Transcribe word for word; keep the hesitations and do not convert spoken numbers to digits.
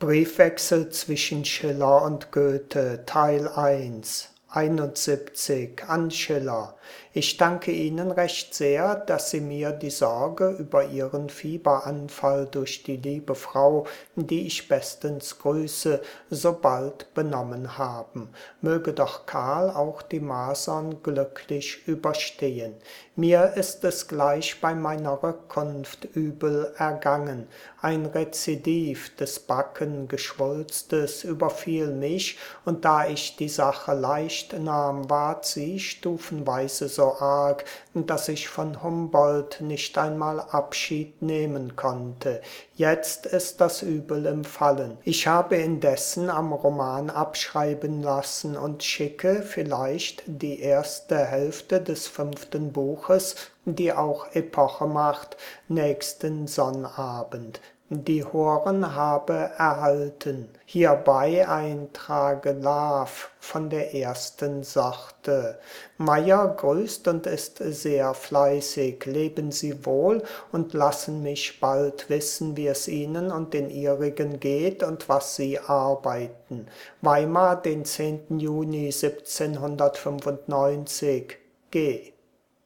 Briefwechsel zwischen Schiller und Goethe, Teil eins, einundsiebzig, an Schiller. Ich danke Ihnen recht sehr, dass Sie mir die Sorge über Ihren Fieberanfall durch die liebe Frau, die ich bestens grüße, so bald benommen haben. Möge doch Karl auch die Masern glücklich überstehen. Mir ist es gleich bei meiner Rückkunft übel ergangen. Ein Rezidiv des Backengeschwulstes überfiel mich, und da ich die Sache leicht nahm, ward sie stufenweise so arg, dass ich von Humboldt nicht einmal Abschied nehmen konnte. Jetzt ist das Übel im Fallen. Ich habe indessen am Roman abschreiben lassen und schicke vielleicht die erste Hälfte des fünften Buches, die auch Epoche macht, nächsten Sonnabend. Die Horen habe erhalten. Hierbei ein Tragelav von der ersten Sorte. Meyer grüßt und ist sehr fleißig. Leben Sie wohl und lassen mich bald wissen, wie es Ihnen und den Ihrigen geht und was Sie arbeiten. Weimar, den zehnten Juni siebzehnhundertfünfundneunzig. G.